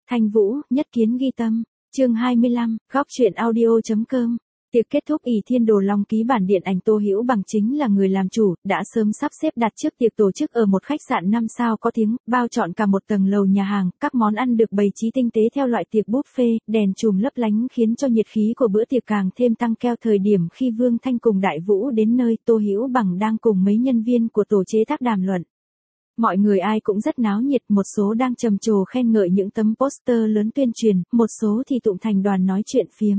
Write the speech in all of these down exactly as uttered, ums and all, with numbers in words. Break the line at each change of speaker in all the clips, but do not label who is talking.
Thanh Vũ, nhất kiến ghi tâm. Chương hai mươi lăm, góc truyện audio chấm com. Tiệc kết thúc, ỷ Thiên Đồ Long ký bản điện ảnh Tô Hữu Bằng chính là người làm chủ, đã sớm sắp xếp đặt trước tiệc tổ chức ở một khách sạn năm sao có tiếng, bao trọn cả một tầng lầu nhà hàng, các món ăn được bày trí tinh tế theo loại tiệc buffet, đèn chùm lấp lánh khiến cho nhiệt khí của bữa tiệc càng thêm tăng keo. Thời điểm khi Vương Thanh cùng Đại Vũ đến nơi, Tô Hữu Bằng đang cùng mấy nhân viên của tổ chế tác đàm luận. Mọi người ai cũng rất náo nhiệt, một số đang trầm trồ khen ngợi những tấm poster lớn tuyên truyền, một số thì tụng thành đoàn nói chuyện phiếm.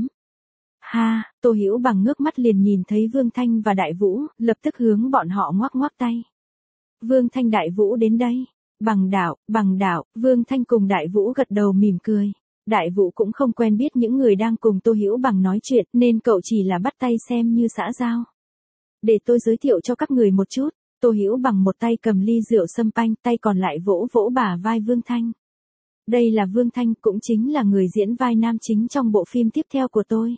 Ha, Tô Hữu Bằng ngước mắt liền nhìn thấy Vương Thanh và Đại Vũ, lập tức hướng bọn họ ngoắc ngoắc tay. Vương Thanh, Đại Vũ đến đây. Bằng đạo, bằng đạo, Vương Thanh cùng Đại Vũ gật đầu mỉm cười. Đại Vũ cũng không quen biết những người đang cùng Tô Hữu Bằng nói chuyện, nên cậu chỉ là bắt tay xem như xã giao. Để tôi giới thiệu cho các người một chút. Tô Hữu Bằng một tay cầm ly rượu sâm panh, tay còn lại vỗ vỗ bả vai Vương Thanh. Đây là Vương Thanh, cũng chính là người diễn vai nam chính trong bộ phim tiếp theo của tôi.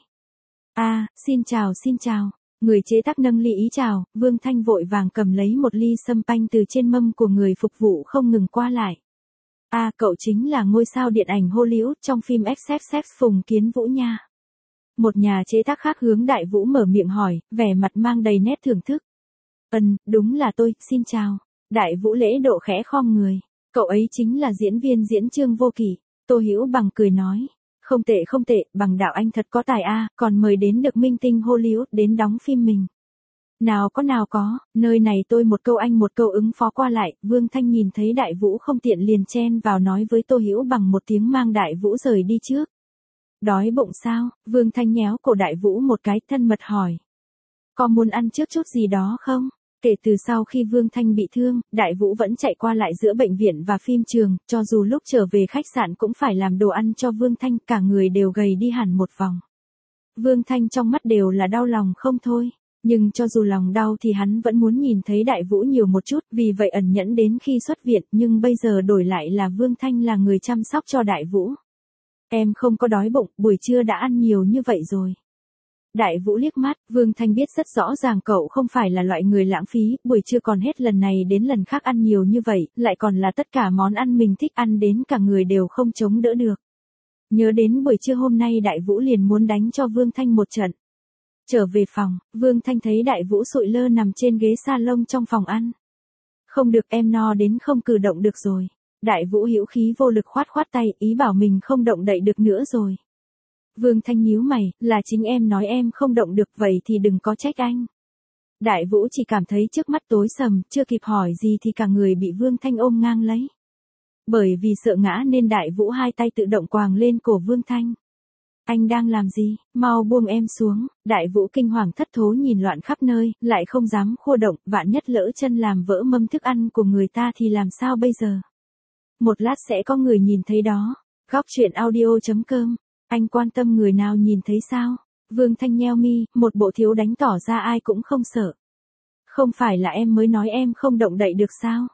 À, xin chào xin chào. Người chế tác nâng ly ý chào, Vương Thanh vội vàng cầm lấy một ly sâm panh từ trên mâm của người phục vụ không ngừng qua lại. À, cậu chính là ngôi sao điện ảnh Hollywood trong phim ích xích ích Phùng Kiến Vũ nha. Một nhà chế tác khác hướng Đại Vũ mở miệng hỏi, vẻ mặt mang đầy nét thưởng thức. Ừm, đúng là tôi, xin chào. Đại Vũ lễ độ khẽ khom người. Cậu ấy chính là diễn viên diễn Trương Vô Kỵ. Tô Hữu Bằng cười nói. Không tệ không tệ, Bằng đạo anh thật có tài a, còn mời đến được minh tinh Hollywood đến đóng phim mình. Nào có nào có, nơi này tôi một câu anh một câu ứng phó qua lại. Vương Thanh nhìn thấy Đại Vũ không tiện liền chen vào nói với Tô Hữu Bằng một tiếng mang Đại Vũ rời đi trước. Đói bụng sao? Vương Thanh nhéo cổ Đại Vũ một cái thân mật hỏi. Có muốn ăn trước chút gì đó không? Kể từ sau khi Vương Thanh bị thương, Đại Vũ vẫn chạy qua lại giữa bệnh viện và phim trường, cho dù lúc trở về khách sạn cũng phải làm đồ ăn cho Vương Thanh, cả người đều gầy đi hẳn một vòng. Vương Thanh trong mắt đều là đau lòng không thôi, nhưng cho dù lòng đau thì hắn vẫn muốn nhìn thấy Đại Vũ nhiều một chút, vì vậy ẩn nhẫn đến khi xuất viện, nhưng bây giờ đổi lại là Vương Thanh là người chăm sóc cho Đại Vũ. Em không có đói bụng, buổi trưa đã ăn nhiều như vậy rồi. Đại Vũ liếc mắt, Vương Thanh biết rất rõ ràng cậu không phải là loại người lãng phí, buổi trưa còn hết lần này đến lần khác ăn nhiều như vậy, lại còn là tất cả món ăn mình thích ăn đến cả người đều không chống đỡ được. Nhớ đến buổi trưa hôm nay Đại Vũ liền muốn đánh cho Vương Thanh một trận. Trở về phòng, Vương Thanh thấy Đại Vũ sụi lơ nằm trên ghế salon trong phòng ăn. Không được, em no đến không cử động được rồi. Đại Vũ hữu khí vô lực khoát khoát tay, ý bảo mình không động đậy được nữa rồi. Vương Thanh nhíu mày, là chính em nói em không động được, vậy thì đừng có trách anh. Đại Vũ chỉ cảm thấy trước mắt tối sầm, chưa kịp hỏi gì thì cả người bị Vương Thanh ôm ngang lấy. Bởi vì sợ ngã nên Đại Vũ hai tay tự động quàng lên cổ Vương Thanh. Anh đang làm gì, mau buông em xuống. Đại Vũ kinh hoàng thất thố nhìn loạn khắp nơi, lại không dám khua động, vạn nhất lỡ chân làm vỡ mâm thức ăn của người ta thì làm sao bây giờ. Một lát sẽ có người nhìn thấy đó. Góc truyện audio chấm com. Anh quan tâm người nào nhìn thấy sao? Vương Thanh nheo mi, một bộ thiếu đánh tỏ ra ai cũng không sợ. Không phải là em mới nói em không động đậy được sao?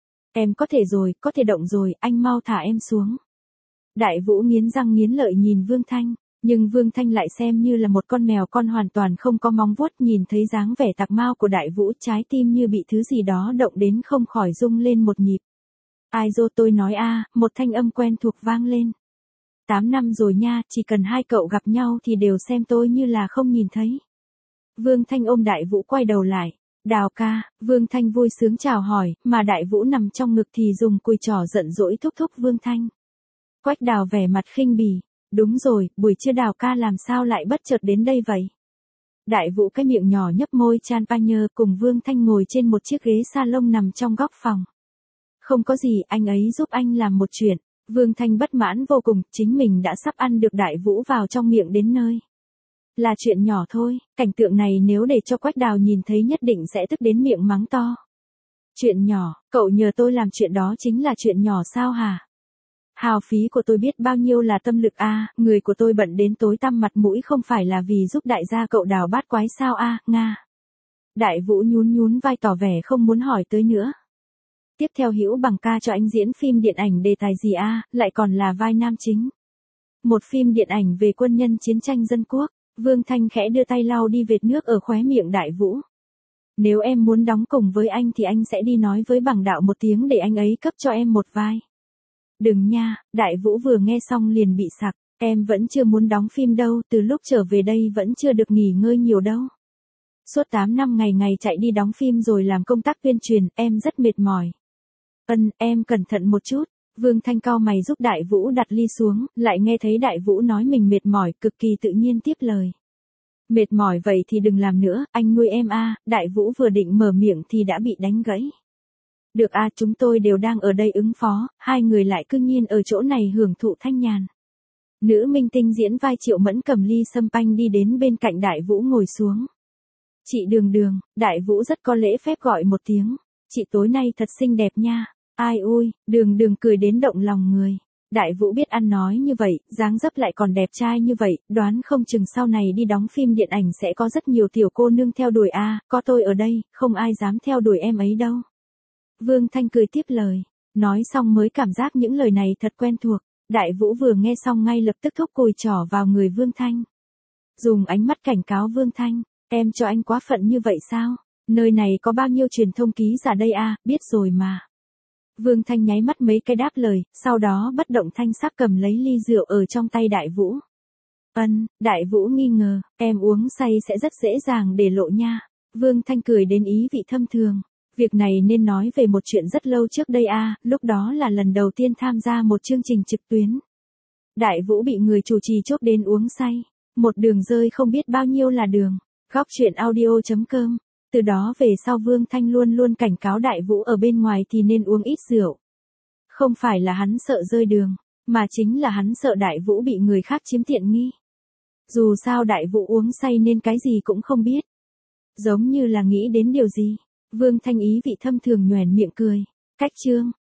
Em có thể rồi, có thể động rồi, anh mau thả em xuống. Đại Vũ nghiến răng nghiến lợi nhìn Vương Thanh, nhưng Vương Thanh lại xem như là một con mèo con hoàn toàn không có móng vuốt, nhìn thấy dáng vẻ tạc mao của Đại Vũ, trái tim như bị thứ gì đó động đến không khỏi rung lên một nhịp. Ai dô tôi nói a, một thanh âm quen thuộc vang lên. Tám năm rồi nha, chỉ cần hai cậu gặp nhau thì đều xem tôi như là không nhìn thấy. Vương Thanh ôm Đại Vũ quay đầu lại. Đào ca, Vương Thanh vui sướng chào hỏi, mà Đại Vũ nằm trong ngực thì dùng cùi trỏ giận dỗi thúc thúc Vương Thanh. Quách Đào vẻ mặt khinh bỉ. Đúng rồi, buổi trưa Đào ca làm sao lại bất chợt đến đây vậy? Đại Vũ cái miệng nhỏ nhấp môi chan pa nhơ cùng Vương Thanh ngồi trên một chiếc ghế salon nằm trong góc phòng. Không có gì, anh ấy giúp anh làm một chuyện. Vương Thanh bất mãn vô cùng, chính mình đã sắp ăn được Đại Vũ vào trong miệng đến nơi. Là chuyện nhỏ thôi, cảnh tượng này nếu để cho Quách Đào nhìn thấy nhất định sẽ tức đến miệng mắng to. Chuyện nhỏ, cậu nhờ tôi làm chuyện đó chính là chuyện nhỏ sao hả? Hào phí của tôi biết bao nhiêu là tâm lực a, à, người của tôi bận đến tối tăm mặt mũi không phải là vì giúp đại gia cậu Đào bát quái sao a, à, Nga. Đại Vũ nhún nhún vai tỏ vẻ không muốn hỏi tới nữa. Tiếp theo Hữu Bằng ca cho anh diễn phim điện ảnh đề tài gì a, à, lại còn là vai nam chính. Một phim điện ảnh về quân nhân chiến tranh dân quốc. Vương Thanh khẽ đưa tay lau đi vệt nước ở khóe miệng Đại Vũ. Nếu em muốn đóng cùng với anh thì anh sẽ đi nói với Bằng đạo một tiếng để anh ấy cấp cho em một vai. Đừng nha, Đại Vũ vừa nghe xong liền bị sặc, em vẫn chưa muốn đóng phim đâu, từ lúc trở về đây vẫn chưa được nghỉ ngơi nhiều đâu. Suốt tám năm ngày ngày chạy đi đóng phim rồi làm công tác tuyên truyền, em rất mệt mỏi. Ân, em cẩn thận một chút. Vương Thanh cau mày giúp Đại Vũ đặt ly xuống, lại nghe thấy Đại Vũ nói mình mệt mỏi, cực kỳ tự nhiên tiếp lời. Mệt mỏi vậy thì đừng làm nữa, anh nuôi em a. Đại Vũ vừa định mở miệng thì đã bị đánh gãy. Được a, chúng tôi đều đang ở đây ứng phó, hai người lại cư nhiên ở chỗ này hưởng thụ thanh nhàn. Nữ minh tinh diễn vai Triệu Mẫn cầm ly sâm panh đi đến bên cạnh Đại Vũ ngồi xuống. Chị Đường Đường, Đại Vũ rất có lễ phép gọi một tiếng. Chị tối nay thật xinh đẹp nha. Ai ui, Đường Đường cười đến động lòng người. Đại Vũ biết ăn nói như vậy, dáng dấp lại còn đẹp trai như vậy, đoán không chừng sau này đi đóng phim điện ảnh sẽ có rất nhiều tiểu cô nương theo đuổi a, có tôi ở đây, không ai dám theo đuổi em ấy đâu. Vương Thanh cười tiếp lời, nói xong mới cảm giác những lời này thật quen thuộc. Đại Vũ vừa nghe xong ngay lập tức thúc cùi trỏ vào người Vương Thanh. Dùng ánh mắt cảnh cáo Vương Thanh, em cho anh quá phận như vậy sao? Nơi này có bao nhiêu truyền thông ký giả đây a, biết rồi mà. Vương Thanh nháy mắt mấy cái đáp lời, sau đó bất động thanh sắc cầm lấy ly rượu ở trong tay Đại Vũ. Ân, Đại Vũ nghi ngờ, em uống say sẽ rất dễ dàng để lộ nha. Vương Thanh cười đến ý vị thâm thường. Việc này nên nói về một chuyện rất lâu trước đây a, lúc đó là lần đầu tiên tham gia một chương trình trực tuyến. Đại Vũ bị người chủ trì chốt đến uống say, một đường rơi không biết bao nhiêu là đường. Góc truyện audio chấm com. Từ đó về sau Vương Thanh luôn luôn cảnh cáo Đại Vũ ở bên ngoài thì nên uống ít rượu. Không phải là hắn sợ rơi đường, mà chính là hắn sợ Đại Vũ bị người khác chiếm tiện nghi. Dù sao Đại Vũ uống say nên cái gì cũng không biết. Giống như là nghĩ đến điều gì. Vương Thanh ý vị thâm thường nhoẻn miệng cười. Cách chương.